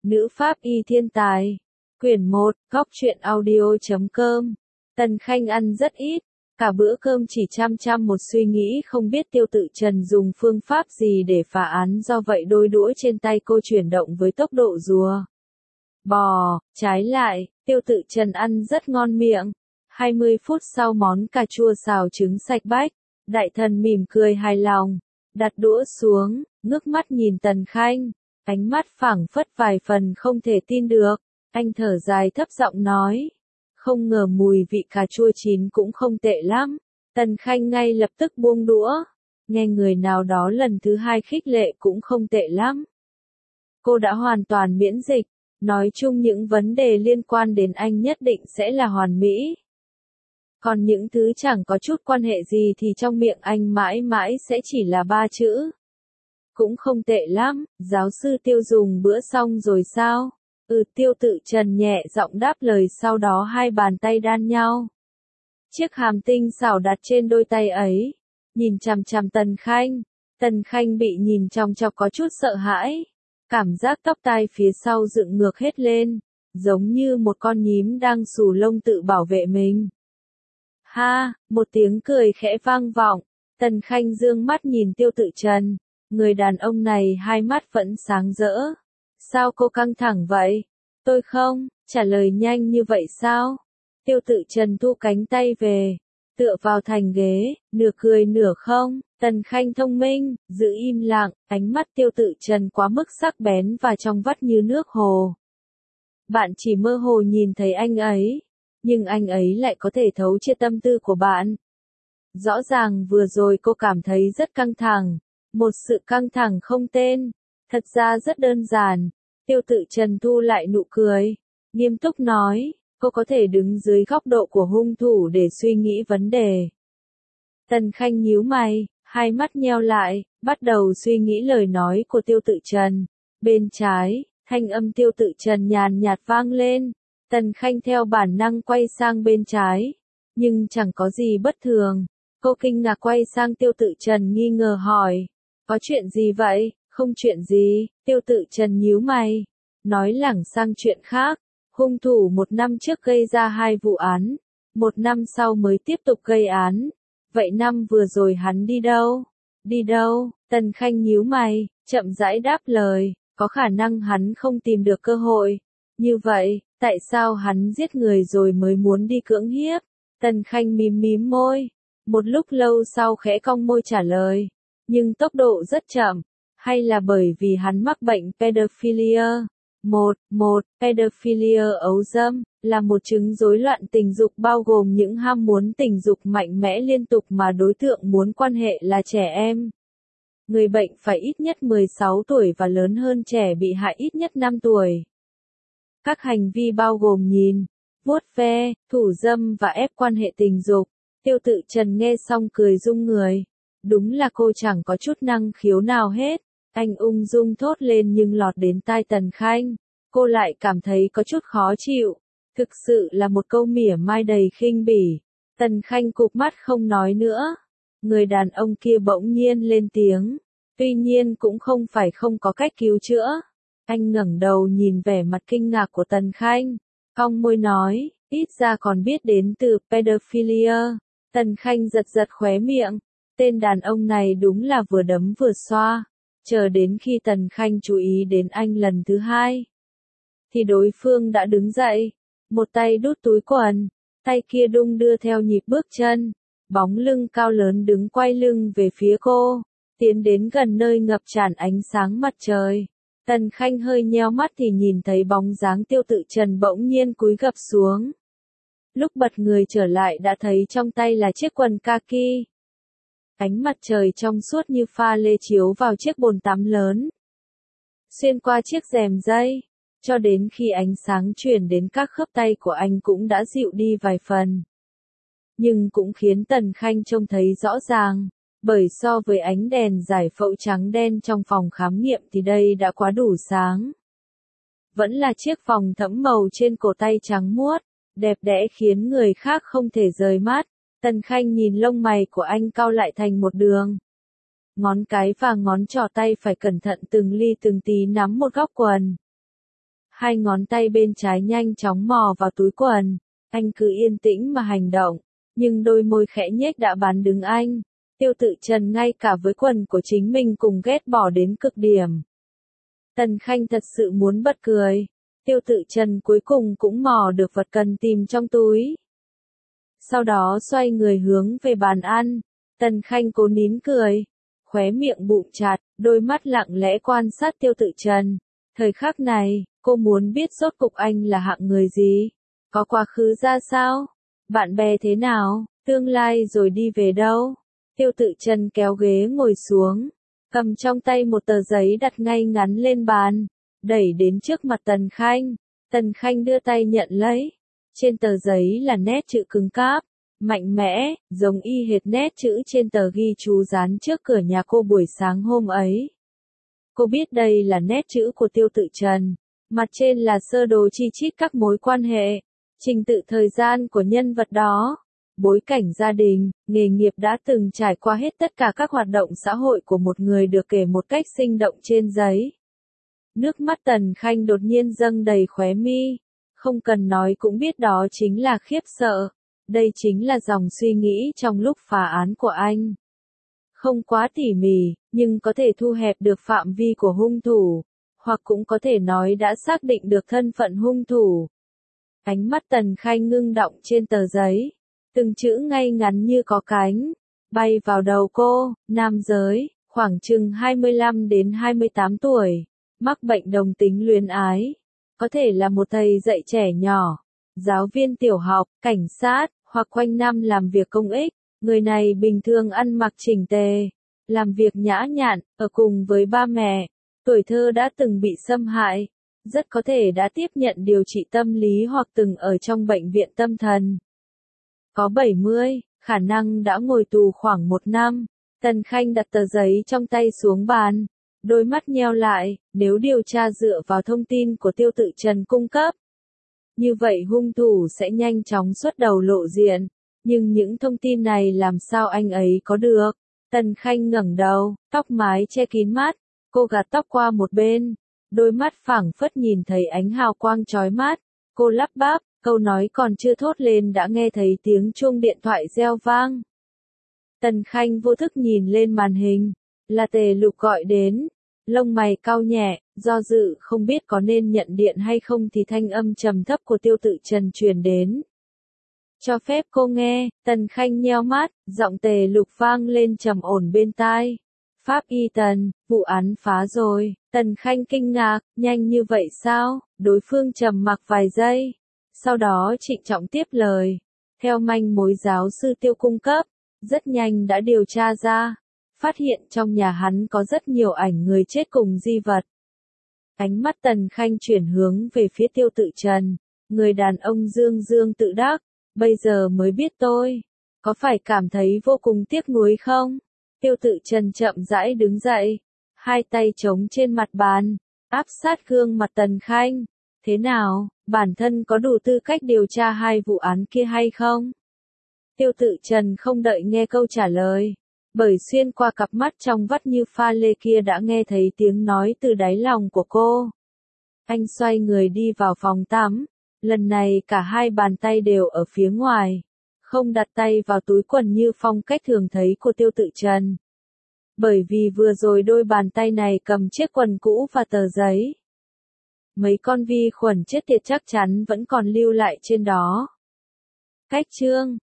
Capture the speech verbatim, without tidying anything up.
Nữ pháp y thiên tài. Quyển một, góc truyện audio.com. Tần Khanh ăn rất ít, cả bữa cơm chỉ chăm chăm một suy nghĩ không biết Tiêu Tự Trần dùng phương pháp gì để phá án, do vậy đôi đũa trên tay cô chuyển động với tốc độ rùa bò. Trái lại, Tiêu Tự Trần ăn rất ngon miệng. hai mươi phút sau món cà chua xào trứng sạch bách, đại thần mỉm cười hài lòng, đặt đũa xuống, ngước mắt nhìn Tần Khanh, ánh mắt phảng phất vài phần không thể tin được. Anh thở dài thấp giọng nói, không ngờ mùi vị cà chua chín cũng không tệ lắm. Tần Khanh ngay lập tức buông đũa, nghe người nào đó lần thứ hai khích lệ cũng không tệ lắm. Cô đã hoàn toàn miễn dịch, nói chung những vấn đề liên quan đến anh nhất định sẽ là hoàn mỹ. Còn những thứ chẳng có chút quan hệ gì thì trong miệng anh mãi mãi sẽ chỉ là ba chữ. Cũng không tệ lắm. Giáo sư Tiêu dùng bữa xong rồi sao? Ừ, Tiêu Tự Trần nhẹ giọng đáp lời, sau đó hai bàn tay đan nhau. Chiếc hàm tinh xảo đặt trên đôi tay ấy, nhìn chằm chằm Tần Khanh. Tần Khanh bị nhìn chòng chọc có chút sợ hãi. Cảm giác tóc tai phía sau dựng ngược hết lên, giống như một con nhím đang xù lông tự bảo vệ mình. Ha, một tiếng cười khẽ vang vọng. Tần Khanh dương mắt nhìn Tiêu Tự Trần. Người đàn ông này hai mắt vẫn sáng rỡ. Sao cô căng thẳng vậy? Tôi không, trả lời nhanh như vậy sao? Tiêu Tự Trần thu cánh tay về, tựa vào thành ghế, nửa cười nửa không. Tần Khanh thông minh, giữ im lặng, ánh mắt Tiêu Tự Trần quá mức sắc bén và trong vắt như nước hồ. Bạn chỉ mơ hồ nhìn thấy anh ấy, nhưng anh ấy lại có thể thấu chia tâm tư của bạn. Rõ ràng vừa rồi cô cảm thấy rất căng thẳng, một sự căng thẳng không tên, thật ra rất đơn giản. Tiêu Tự Trần thu lại nụ cười, nghiêm túc nói, cô có thể đứng dưới góc độ của hung thủ để suy nghĩ vấn đề. Tần Khanh nhíu mày, hai mắt nheo lại, bắt đầu suy nghĩ lời nói của Tiêu Tự Trần. Bên trái, thanh âm Tiêu Tự Trần nhàn nhạt vang lên. Tần Khanh theo bản năng quay sang bên trái, nhưng chẳng có gì bất thường. Cô kinh ngạc quay sang Tiêu Tự Trần nghi ngờ hỏi, có chuyện gì vậy? Không chuyện gì. Tiêu Tự Trần nhíu mày, nói lảng sang chuyện khác. Hung thủ một năm trước gây ra hai vụ án, một năm sau mới tiếp tục gây án. Vậy năm vừa rồi hắn đi đâu? Đi đâu? Tần Khanh nhíu mày, chậm rãi đáp lời, có khả năng hắn không tìm được cơ hội. Như vậy, tại sao hắn giết người rồi mới muốn đi cưỡng hiếp? Tần Khanh mím mím môi, một lúc lâu sau khẽ cong môi trả lời, nhưng tốc độ rất chậm, hay là bởi vì hắn mắc bệnh pedophilia? Một, một, pedophilia ấu dâm, là một chứng rối loạn tình dục bao gồm những ham muốn tình dục mạnh mẽ liên tục mà đối tượng muốn quan hệ là trẻ em. Người bệnh phải ít nhất mười sáu tuổi và lớn hơn trẻ bị hại ít nhất năm tuổi. Các hành vi bao gồm nhìn, vuốt ve, thủ dâm và ép quan hệ tình dục. Tiêu Tự Trần nghe xong cười rung người. Đúng là cô chẳng có chút năng khiếu nào hết. Anh ung dung thốt lên nhưng lọt đến tai Tần Khanh. Cô lại cảm thấy có chút khó chịu. Thực sự là một câu mỉa mai đầy khinh bỉ. Tần Khanh cụp mắt không nói nữa. Người đàn ông kia bỗng nhiên lên tiếng. Tuy nhiên cũng không phải không có cách cứu chữa. Anh ngẩng đầu nhìn vẻ mặt kinh ngạc của Tần Khanh. Cong môi nói, ít ra còn biết đến từ pedophilia. Tần Khanh giật giật khóe miệng. Tên đàn ông này đúng là vừa đấm vừa xoa. Chờ đến khi Tần Khanh chú ý đến anh lần thứ hai, thì đối phương đã đứng dậy, một tay đút túi quần, tay kia đung đưa theo nhịp bước chân, bóng lưng cao lớn đứng quay lưng về phía cô, tiến đến gần nơi ngập tràn ánh sáng mặt trời. Tần Khanh hơi nheo mắt thì nhìn thấy bóng dáng Tiêu Tự Trần bỗng nhiên cúi gập xuống. Lúc bật người trở lại đã thấy trong tay là chiếc quần kaki. Ánh mặt trời trong suốt như pha lê chiếu vào chiếc bồn tắm lớn, xuyên qua chiếc rèm dây, cho đến khi ánh sáng truyền đến các khớp tay của anh cũng đã dịu đi vài phần. Nhưng cũng khiến Tần Khanh trông thấy rõ ràng, bởi so với ánh đèn giải phẫu trắng đen trong phòng khám nghiệm thì đây đã quá đủ sáng. Vẫn là chiếc vòng thẫm màu trên cổ tay trắng muốt, đẹp đẽ khiến người khác không thể rời mắt. Tần Khanh nhìn lông mày của anh cau lại thành một đường. Ngón cái và ngón trỏ tay phải cẩn thận từng ly từng tí nắm một góc quần. Hai ngón tay bên trái nhanh chóng mò vào túi quần. Anh cứ yên tĩnh mà hành động, nhưng đôi môi khẽ nhếch đã bán đứng anh. Tiêu Tự Trần ngay cả với quần của chính mình cùng ghét bỏ đến cực điểm. Tần Khanh thật sự muốn bật cười. Tiêu Tự Trần cuối cùng cũng mò được vật cần tìm trong túi. Sau đó xoay người hướng về bàn ăn. Tần Khanh cố nín cười, khóe miệng bụng chặt, đôi mắt lặng lẽ quan sát Tiêu Tự Trần. Thời khắc này, cô muốn biết rốt cục anh là hạng người gì? Có quá khứ ra sao? Bạn bè thế nào? Tương lai rồi đi về đâu? Tiêu Tự Trần kéo ghế ngồi xuống, cầm trong tay một tờ giấy đặt ngay ngắn lên bàn, đẩy đến trước mặt Tần Khanh. Tần Khanh đưa tay nhận lấy. Trên tờ giấy là nét chữ cứng cáp, mạnh mẽ, giống y hệt nét chữ trên tờ ghi chú dán trước cửa nhà cô buổi sáng hôm ấy. Cô biết đây là nét chữ của Tiêu Tự Trần, mặt trên là sơ đồ chi chít các mối quan hệ, trình tự thời gian của nhân vật đó, bối cảnh gia đình, nghề nghiệp đã từng trải qua hết tất cả các hoạt động xã hội của một người được kể một cách sinh động trên giấy. Nước mắt Tần Khanh đột nhiên dâng đầy khóe mi, không cần nói cũng biết đó chính là khiếp sợ. Đây chính là dòng suy nghĩ trong lúc phá án của anh. Không quá tỉ mỉ, nhưng có thể thu hẹp được phạm vi của hung thủ, hoặc cũng có thể nói đã xác định được thân phận hung thủ. Ánh mắt Tần Khanh ngưng đọng trên tờ giấy, từng chữ ngay ngắn như có cánh, bay vào đầu cô. Nam giới, khoảng chừng hai mươi lăm đến hai mươi tám tuổi, mắc bệnh đồng tính luyến ái, có thể là một thầy dạy trẻ nhỏ, giáo viên tiểu học, cảnh sát, hoặc quanh năm làm việc công ích. Người này bình thường ăn mặc chỉnh tề, làm việc nhã nhặn, ở cùng với ba mẹ, tuổi thơ đã từng bị xâm hại, rất có thể đã tiếp nhận điều trị tâm lý hoặc từng ở trong bệnh viện tâm thần. Có bảy mươi, khả năng đã ngồi tù khoảng một năm. Tần Khanh đặt tờ giấy trong tay xuống bàn, đôi mắt nheo lại. Nếu điều tra dựa vào thông tin của Tiêu Tự Trần cung cấp, như vậy hung thủ sẽ nhanh chóng xuất đầu lộ diện. Nhưng những thông tin này làm sao anh ấy có được? Tần Khanh ngẩng đầu, tóc mái che kín mắt, cô gạt tóc qua một bên, đôi mắt phảng phất nhìn thấy ánh hào quang chói mắt. Cô lắp bắp, câu nói còn chưa thốt lên đã nghe thấy tiếng chuông điện thoại reo vang. Tần Khanh vô thức nhìn lên màn hình, là Tề Lục gọi đến. Lông mày cau nhẹ, do dự không biết có nên nhận điện hay không thì thanh âm trầm thấp của Tiêu Tự Trần truyền đến. Cho phép cô nghe. Tần Khanh nheo mắt, giọng Tề Lục vang lên trầm ổn bên tai. Pháp y Tần, vụ án phá rồi. Tần Khanh kinh ngạc, nhanh như vậy sao? Đối phương trầm mặc vài giây, sau đó trịnh trọng tiếp lời. Theo manh mối giáo sư Tiêu cung cấp, rất nhanh đã điều tra ra, phát hiện trong nhà hắn có rất nhiều ảnh người chết cùng di vật. Ánh mắt Tần Khanh chuyển hướng về phía Tiêu Tự Trần, người đàn ông dương dương tự đắc. Bây giờ mới biết tôi, có phải cảm thấy vô cùng tiếc nuối không? Tiêu Tự Trần chậm rãi đứng dậy, hai tay chống trên mặt bàn, áp sát gương mặt Tần Khanh. Thế nào, bản thân có đủ tư cách điều tra hai vụ án kia hay không? Tiêu Tự Trần không đợi nghe câu trả lời, bởi xuyên qua cặp mắt trong vắt như pha lê kia đã nghe thấy tiếng nói từ đáy lòng của cô. Anh xoay người đi vào phòng tắm. Lần này cả hai bàn tay đều ở phía ngoài, không đặt tay vào túi quần như phong cách thường thấy của Tiêu Tự Trần. Bởi vì vừa rồi đôi bàn tay này cầm chiếc quần cũ và tờ giấy. Mấy con vi khuẩn chết tiệt chắc chắn vẫn còn lưu lại trên đó. Cách chương